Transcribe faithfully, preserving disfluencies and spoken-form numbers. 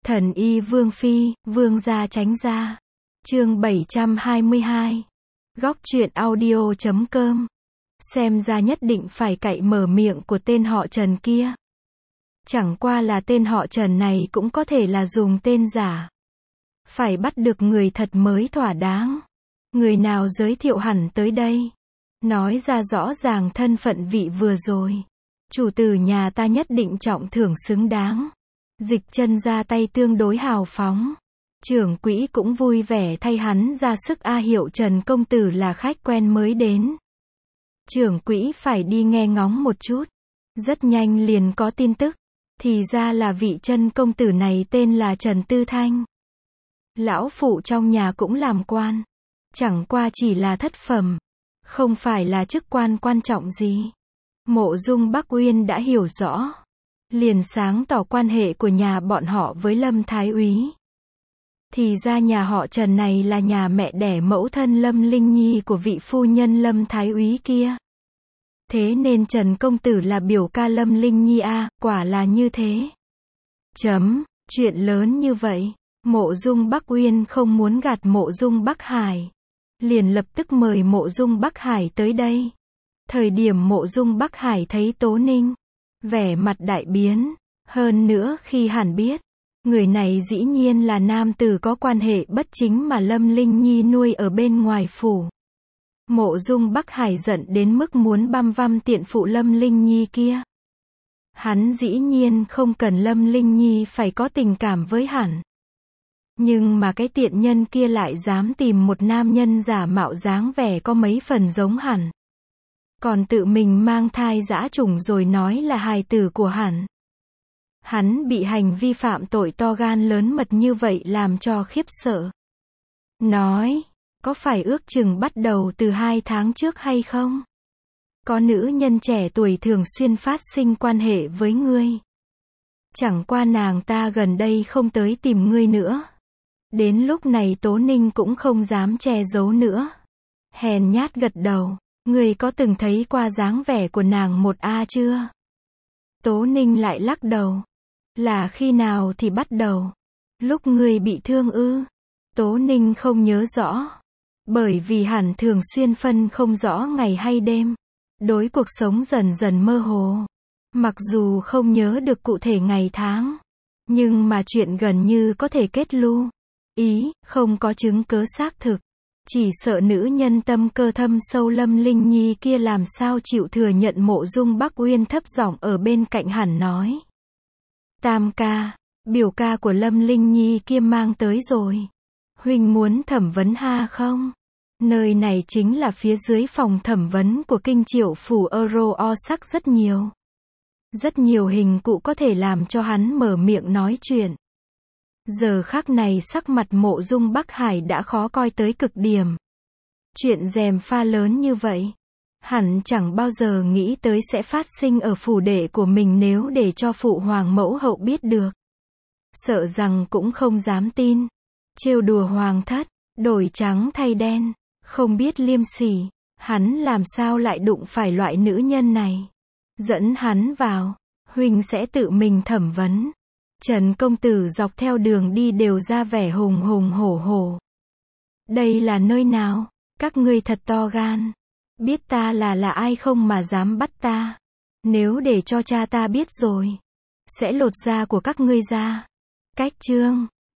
Thần y Vương Phi, Vương gia tránh ra. Chương bảy trăm hai mươi hai. Góc truyện audio chấm com. Xem ra nhất định phải cậy mở miệng của tên họ Trần kia. Chẳng qua là tên họ Trần này cũng có thể là dùng tên giả. Phải bắt được người thật mới thỏa đáng. Người nào giới thiệu hẳn tới đây. Nói ra rõ ràng thân phận vị vừa rồi. Chủ tử nhà ta nhất định trọng thưởng xứng đáng. Dịch chân ra tay tương đối hào phóng. Trưởng quỹ cũng vui vẻ thay hắn ra sức a hiệu Trần công tử là khách quen mới đến. Trưởng quỹ phải đi nghe ngóng một chút. Rất nhanh liền có tin tức. Thì ra là vị Trần công tử này tên là Trần Tư Thanh. Lão phụ trong nhà cũng làm quan. Chẳng qua chỉ là thất phẩm. Không phải là chức quan quan trọng gì. Mộ Dung Bắc Uyên đã hiểu rõ. Liền sáng tỏ quan hệ của nhà bọn họ với Lâm Thái Úy. Thì ra nhà họ Trần này là nhà mẹ đẻ mẫu thân Lâm Linh Nhi của vị phu nhân Lâm Thái Úy kia. Thế nên Trần công tử là biểu ca Lâm Linh Nhi a, à, quả là như thế. Chấm, chuyện lớn như vậy. Mộ Dung Bắc Uyên không muốn gạt Mộ Dung Bắc Hải. Liền lập tức mời Mộ Dung Bắc Hải tới đây. Thời điểm Mộ Dung Bắc Hải thấy Tố Ninh, vẻ mặt đại biến. Hơn nữa khi hẳn biết, người này dĩ nhiên là nam tử có quan hệ bất chính mà Lâm Linh Nhi nuôi ở bên ngoài phủ. Mộ Dung Bắc Hải giận đến mức muốn băm văm tiện phụ Lâm Linh Nhi kia. Hắn dĩ nhiên không cần Lâm Linh Nhi phải có tình cảm với hắn. Nhưng mà cái tiện nhân kia lại dám tìm một nam nhân giả mạo dáng vẻ có mấy phần giống hắn. Còn tự mình mang thai dã trùng rồi nói là hài tử của hắn. Hắn bị hành vi phạm tội to gan lớn mật như vậy làm cho khiếp sợ. Nói, có phải ước chừng bắt đầu từ hai tháng trước hay không? Có nữ nhân trẻ tuổi thường xuyên phát sinh quan hệ với ngươi. Chẳng qua nàng ta gần đây không tới tìm ngươi nữa. Đến lúc này Tố Ninh cũng không dám che giấu nữa. Hèn nhát gật đầu. Ngươi có từng thấy qua dáng vẻ của nàng một a chưa? Tố Ninh lại lắc đầu. Là khi nào thì bắt đầu? Lúc ngươi bị thương ư? Tố Ninh không nhớ rõ. Bởi vì hẳn thường xuyên phân không rõ ngày hay đêm. Đối cuộc sống dần dần mơ hồ. Mặc dù không nhớ được cụ thể ngày tháng. Nhưng mà chuyện gần như có thể kết lưu. Ý, không có chứng cớ xác thực. Chỉ sợ nữ nhân tâm cơ thâm sâu Lâm Linh Nhi kia làm sao chịu thừa nhận. Mộ Dung Bắc Uyên thấp giọng ở bên cạnh hẳn nói. Tam ca, biểu ca của Lâm Linh Nhi kia mang tới rồi. Huynh muốn thẩm vấn ha không? Nơi này chính là phía dưới phòng thẩm vấn của kinh triệu phủ Euro o sắc rất nhiều. Rất nhiều hình cụ có thể làm cho hắn mở miệng nói chuyện. Giờ khắc này sắc mặt Mộ Dung Bắc Hải đã khó coi tới cực điểm. Chuyện gièm pha lớn như vậy, hẳn chẳng bao giờ nghĩ tới sẽ phát sinh ở phủ đệ của mình nếu để cho phụ hoàng mẫu hậu biết được. Sợ rằng cũng không dám tin. Trêu đùa hoàng thất, đổi trắng thay đen, không biết liêm sỉ, hắn làm sao lại đụng phải loại nữ nhân này. Dẫn hắn vào, huynh sẽ tự mình thẩm vấn. Trần công tử dọc theo đường đi đều ra vẻ hùng hùng hổ hổ. Đây là nơi nào? Các ngươi thật to gan. Biết ta là là ai không mà dám bắt ta. Nếu để cho cha ta biết rồi, sẽ lột da của các ngươi ra. Cách chương